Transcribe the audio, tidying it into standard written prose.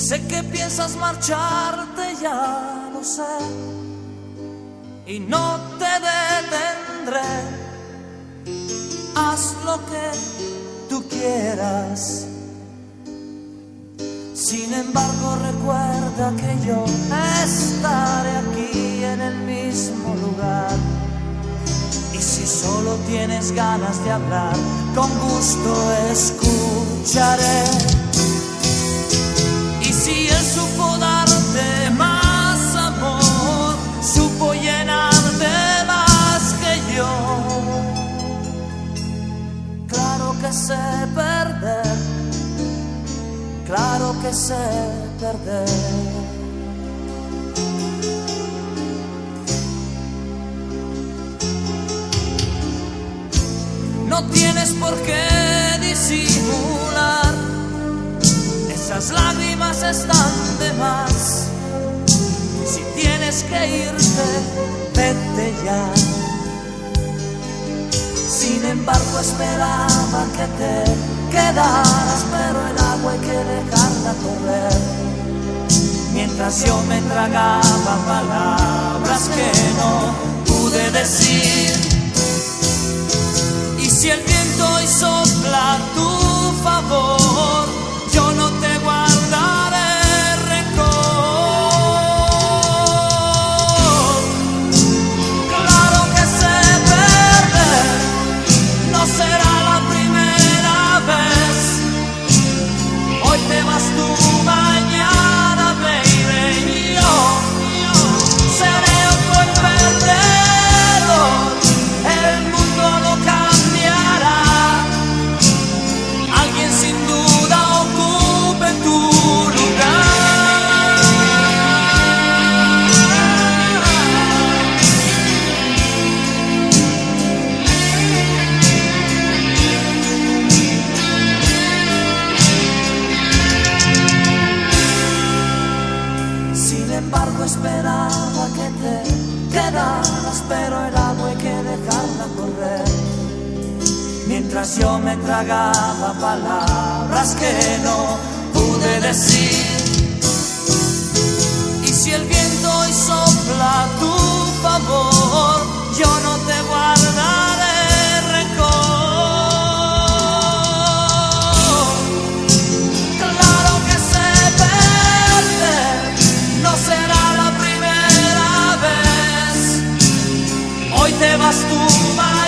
Sé que piensas marcharte, ya lo sé, y no te detendré. Haz lo que tú quieras. Sin embargo, recuerda que yo estaré aquí en el mismo lugar. Y si solo tienes ganas de hablar, con gusto escucharé. Y si él supo darte más amor, supo llenarte más que yo. Claro que sé perder, claro que sé perder. No tienes por qué disimular, esas lágrimas están de más. Si tienes que irte, vete ya. Sin embargo, esperaba que te quedaras, pero el agua hay que dejarla correr. Mientras yo me tragaba palabras que no pude decir. Y si el viento hoy sopla a tu favor, yo no te guardaré rencor. Claro que sé perder, no será la primera vez. Hoy te vas tú, mañana, baby, yo seré otro el perdedor. El mundo lo cambiará, alguien sin duda ocupe tu lugar. Sin embargo, esperaba que te quedaras, pero el agua hay que dejarla correr. Mientras yo me tragaba palabras que no pude decir. Y si el viento hoy sopla a tu favor, yo no te guardaré rencor. Claro que sé perder, no será la primera vez. Hoy te vas tú, mañana